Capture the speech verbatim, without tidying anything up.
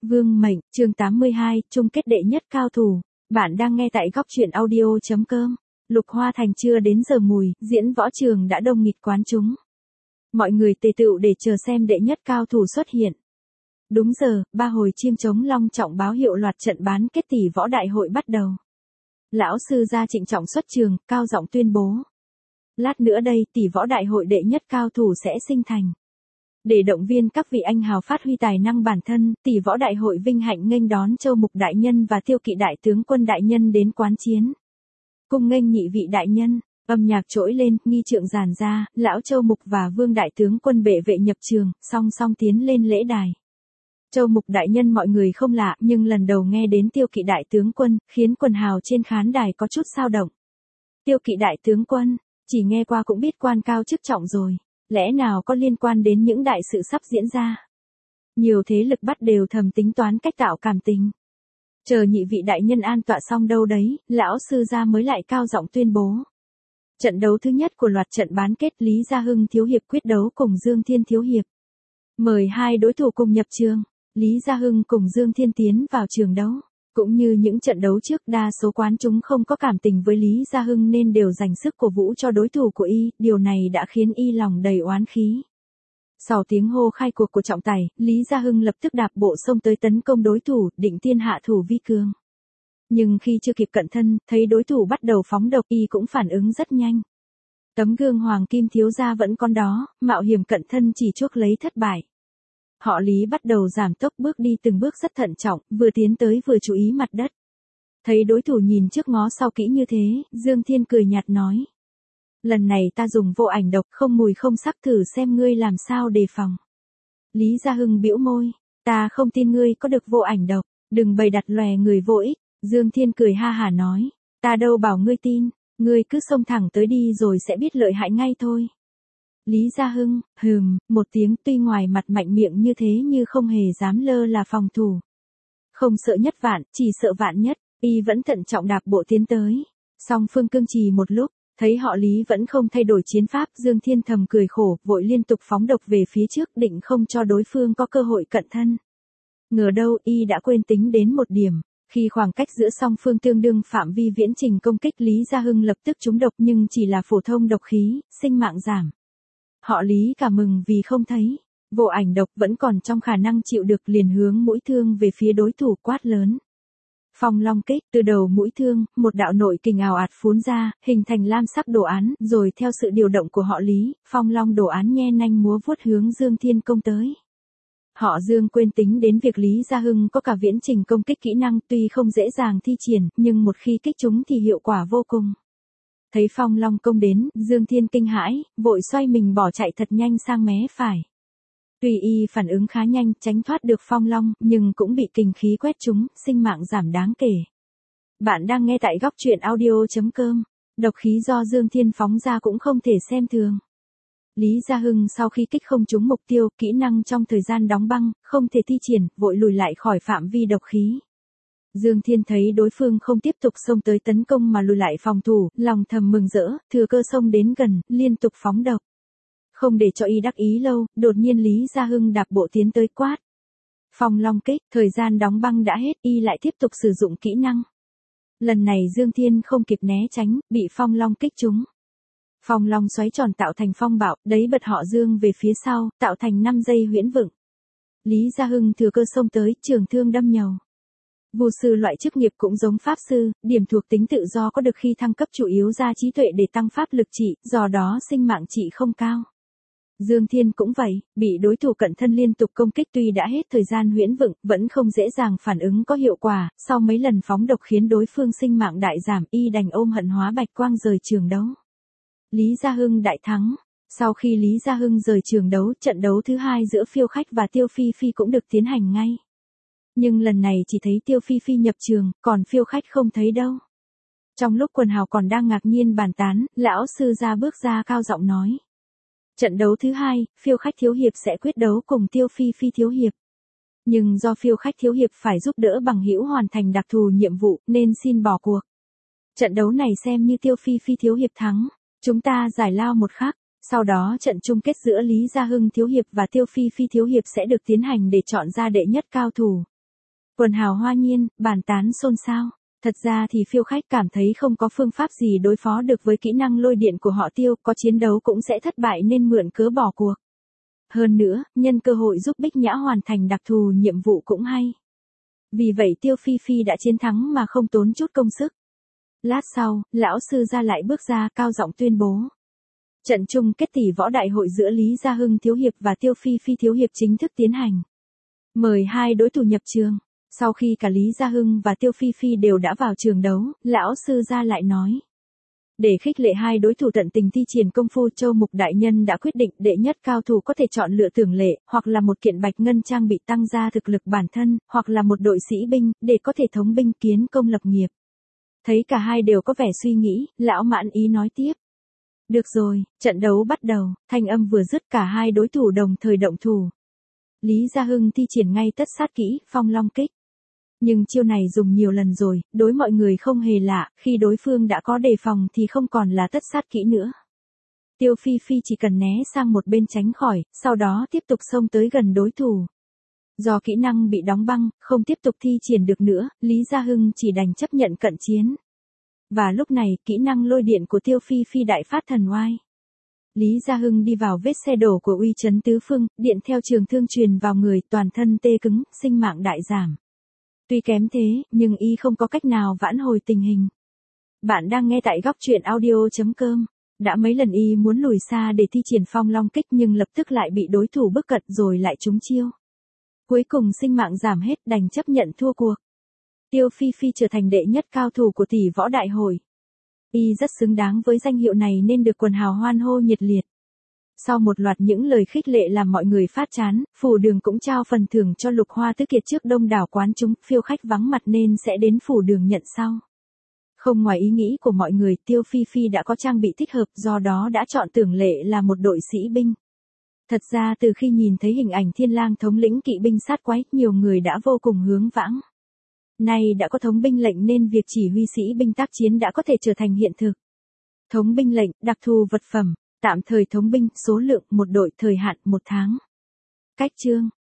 Vương mệnh, chương tám mươi hai, chung kết đệ nhất cao thủ. Bạn đang nghe tại góc truyện audio.com. Lục Hoa Thành chưa đến giờ mùi, diễn võ trường đã đông nghịt quán chúng. Mọi người tề tựu để chờ xem đệ nhất cao thủ xuất hiện. Đúng giờ, ba hồi chiêng trống long trọng báo hiệu loạt trận bán kết tỷ võ đại hội bắt đầu. Lão sư gia trịnh trọng xuất trường, cao giọng tuyên bố. Lát nữa đây, tỷ võ đại hội đệ nhất cao thủ sẽ sinh thành. Để động viên các vị anh hào phát huy tài năng bản thân, tỷ võ đại hội vinh hạnh nghênh đón Châu Mục đại nhân và Tiêu Kỵ đại tướng quân đại nhân đến quán chiến. Cùng nghênh nhị vị đại nhân, âm nhạc trỗi lên, nghi trượng giàn ra, lão Châu Mục và Vương đại tướng quân bệ vệ nhập trường, song song tiến lên lễ đài. Châu Mục đại nhân mọi người không lạ, nhưng lần đầu nghe đến Tiêu Kỵ đại tướng quân, khiến quần hào trên khán đài có chút xao động. Tiêu Kỵ đại tướng quân, chỉ nghe qua cũng biết quan cao chức trọng rồi. Lẽ nào có liên quan đến những đại sự sắp diễn ra? Nhiều thế lực bắt đều thầm tính toán cách tạo cảm tình. Chờ nhị vị đại nhân an tọa xong đâu đấy, lão sư gia mới lại cao giọng tuyên bố. Trận đấu thứ nhất của loạt trận bán kết Lý Gia Hưng thiếu hiệp quyết đấu cùng Dương Thiên thiếu hiệp. Mời hai đối thủ cùng nhập trường, Lý Gia Hưng cùng Dương Thiên tiến vào trường đấu. Cũng như những trận đấu trước, đa số quán chúng không có cảm tình với Lý Gia Hưng nên đều dành sức cổ vũ cho đối thủ của y, điều này đã khiến y lòng đầy oán khí. Sau tiếng hô khai cuộc của trọng tài, Lý Gia Hưng lập tức đạp bộ xông tới tấn công đối thủ, định tiên hạ thủ vi cương. Nhưng khi chưa kịp cận thân, thấy đối thủ bắt đầu phóng độc, y cũng phản ứng rất nhanh. Tấm gương hoàng kim thiếu gia vẫn còn đó, mạo hiểm cận thân chỉ chuốc lấy thất bại. Họ Lý bắt đầu giảm tốc bước đi từng bước rất thận trọng, vừa tiến tới vừa chú ý mặt đất. Thấy đối thủ nhìn trước ngó sau kỹ như thế, Dương Thiên cười nhạt nói. Lần này ta dùng vô ảnh độc không mùi không sắc thử xem ngươi làm sao đề phòng. Lý Gia Hưng bĩu môi, ta không tin ngươi có được vô ảnh độc, đừng bày đặt lòe người vô ích. Dương Thiên cười ha hả nói, ta đâu bảo ngươi tin, ngươi cứ xông thẳng tới đi rồi sẽ biết lợi hại ngay thôi. Lý Gia Hưng, hừm, một tiếng tuy ngoài mặt mạnh miệng như thế như không hề dám lơ là phòng thủ. Không sợ nhất vạn, chỉ sợ vạn nhất, y vẫn thận trọng đạp bộ tiến tới. Song phương cương trì một lúc, thấy họ Lý vẫn không thay đổi chiến pháp, Dương Thiên thầm cười khổ, vội liên tục phóng độc về phía trước định không cho đối phương có cơ hội cận thân. Ngờ đâu y đã quên tính đến một điểm. Khi khoảng cách giữa song phương tương đương phạm vi viễn trình công kích, Lý Gia Hưng lập tức trúng độc nhưng chỉ là phổ thông độc khí, sinh mạng giảm. Họ Lý cả mừng vì không thấy, vô ảnh độc vẫn còn trong khả năng chịu được, liền hướng mũi thương về phía đối thủ quát lớn. Phong long kích, từ đầu mũi thương, một đạo nội kình ào ạt phún ra, hình thành lam sắc đồ án, rồi theo sự điều động của họ Lý, phong long đồ án nhe nanh múa vuốt hướng Dương Thiên công tới. Họ Dương quên tính đến việc Lý Gia Hưng có cả viễn trình công kích kỹ năng, tuy không dễ dàng thi triển, nhưng một khi kích chúng thì hiệu quả vô cùng. Thấy phong long công đến, Dương Thiên kinh hãi, vội xoay mình bỏ chạy thật nhanh sang mé phải. Tuy y phản ứng khá nhanh, tránh thoát được phong long, nhưng cũng bị kình khí quét trúng, sinh mạng giảm đáng kể. Bạn đang nghe tại góc truyện audio.com. Độc khí do Dương Thiên phóng ra cũng không thể xem thường. Lý Gia Hưng sau khi kích không trúng mục tiêu, kỹ năng trong thời gian đóng băng, không thể thi triển, vội lùi lại khỏi phạm vi độc khí. Dương Thiên thấy đối phương không tiếp tục xông tới tấn công mà lùi lại phòng thủ, lòng thầm mừng rỡ, thừa cơ xông đến gần, liên tục phóng độc. Không để cho y đắc ý lâu, đột nhiên Lý Gia Hưng đạp bộ tiến tới quát. Phong long kích, thời gian đóng băng đã hết, y lại tiếp tục sử dụng kỹ năng. Lần này Dương Thiên không kịp né tránh, bị phong long kích trúng. Phong long xoáy tròn tạo thành phong bạo, đấy bật họ Dương về phía sau, tạo thành năm giây huyễn vựng. Lý Gia Hưng thừa cơ xông tới, trường thương đâm nhầu. Vu sư loại chức nghiệp cũng giống pháp sư, điểm thuộc tính tự do có được khi thăng cấp chủ yếu ra trí tuệ để tăng pháp lực trị, do đó sinh mạng trị không cao. Dương Thiên cũng vậy, bị đối thủ cận thân liên tục công kích, tuy đã hết thời gian huyễn vựng, vẫn không dễ dàng phản ứng có hiệu quả, sau mấy lần phóng độc khiến đối phương sinh mạng đại giảm, y đành ôm hận hóa bạch quang rời trường đấu. Lý Gia Hưng đại thắng. Sau khi Lý Gia Hưng rời trường đấu, trận đấu thứ hai giữa Phiêu Khách và Tiêu Phi Phi cũng được tiến hành ngay. Nhưng lần này chỉ thấy Tiêu Phi Phi nhập trường, còn Phiêu Khách không thấy đâu. Trong lúc quần hào còn đang ngạc nhiên bàn tán, lão sư gia bước ra cao giọng nói. Trận đấu thứ hai, Phiêu Khách thiếu hiệp sẽ quyết đấu cùng Tiêu Phi Phi thiếu hiệp. Nhưng do Phiêu Khách thiếu hiệp phải giúp đỡ bằng hữu hoàn thành đặc thù nhiệm vụ nên xin bỏ cuộc. Trận đấu này xem như Tiêu Phi Phi thiếu hiệp thắng, chúng ta giải lao một khắc. Sau đó trận chung kết giữa Lý Gia Hưng thiếu hiệp và Tiêu Phi Phi thiếu hiệp sẽ được tiến hành để chọn ra đệ nhất cao thủ. Quần hào hoa nhiên, bàn tán xôn xao. Thật ra thì phiêu khách cảm thấy không có phương pháp gì đối phó được với kỹ năng lôi điện của họ Tiêu, có chiến đấu cũng sẽ thất bại nên mượn cớ bỏ cuộc. Hơn nữa, nhân cơ hội giúp Bích Nhã hoàn thành đặc thù nhiệm vụ cũng hay. Vì vậy Tiêu Phi Phi đã chiến thắng mà không tốn chút công sức. Lát sau, lão sư ra lại bước ra cao giọng tuyên bố. Trận chung kết tỷ võ đại hội giữa Lý Gia Hưng Thiếu Hiệp và Tiêu Phi Phi Thiếu Hiệp chính thức tiến hành. Mời hai đối thủ nhập trường. Sau khi cả Lý Gia Hưng và Tiêu Phi Phi đều đã vào trường đấu, lão sư ra lại nói. Để khích lệ hai đối thủ tận tình thi triển công phu, Châu Mục Đại Nhân đã quyết định đệ nhất cao thủ có thể chọn lựa tưởng lệ, hoặc là một kiện bạch ngân trang bị tăng gia thực lực bản thân, hoặc là một đội sĩ binh, để có thể thống binh kiến công lập nghiệp. Thấy cả hai đều có vẻ suy nghĩ, lão mãn ý nói tiếp. Được rồi, trận đấu bắt đầu, thanh âm vừa dứt cả hai đối thủ đồng thời động thủ. Lý Gia Hưng thi triển ngay tất sát kỹ, phong long kích. Nhưng chiêu này dùng nhiều lần rồi, đối mọi người không hề lạ, khi đối phương đã có đề phòng thì không còn là tất sát kỹ nữa. Tiêu Phi Phi chỉ cần né sang một bên tránh khỏi, sau đó tiếp tục xông tới gần đối thủ. Do kỹ năng bị đóng băng, không tiếp tục thi triển được nữa, Lý Gia Hưng chỉ đành chấp nhận cận chiến. Và lúc này, kỹ năng lôi điện của Tiêu Phi Phi đại phát thần oai. Lý Gia Hưng đi vào vết xe đổ của uy chấn tứ phương, điện theo trường thương truyền vào người, toàn thân tê cứng, sinh mạng đại giảm. Tuy kém thế, nhưng y không có cách nào vãn hồi tình hình. Bạn đang nghe tại góc truyện audio chấm com. Đã mấy lần y muốn lùi xa để thi triển phong long kích nhưng lập tức lại bị đối thủ bức cận rồi lại trúng chiêu. Cuối cùng sinh mạng giảm hết, đành chấp nhận thua cuộc. Tiêu Phi Phi trở thành đệ nhất cao thủ của tỷ võ đại hội. Y rất xứng đáng với danh hiệu này nên được quần hào hoan hô nhiệt liệt. Sau một loạt những lời khích lệ làm mọi người phát chán, phủ đường cũng trao phần thưởng cho Lục Hoa Tứ Kiệt trước đông đảo quán chúng, phiêu khách vắng mặt nên sẽ đến phủ đường nhận sau. Không ngoài ý nghĩ của mọi người, Tiêu Phi Phi đã có trang bị thích hợp, do đó đã chọn tưởng lệ là một đội sĩ binh. Thật ra từ khi nhìn thấy hình ảnh Thiên Lang thống lĩnh kỵ binh sát quái, nhiều người đã vô cùng hướng vãng. Nay đã có thống binh lệnh nên việc chỉ huy sĩ binh tác chiến đã có thể trở thành hiện thực. Thống binh lệnh, đặc thù vật phẩm, tạm thời thống binh, số lượng một đội, thời hạn một tháng. Cách chương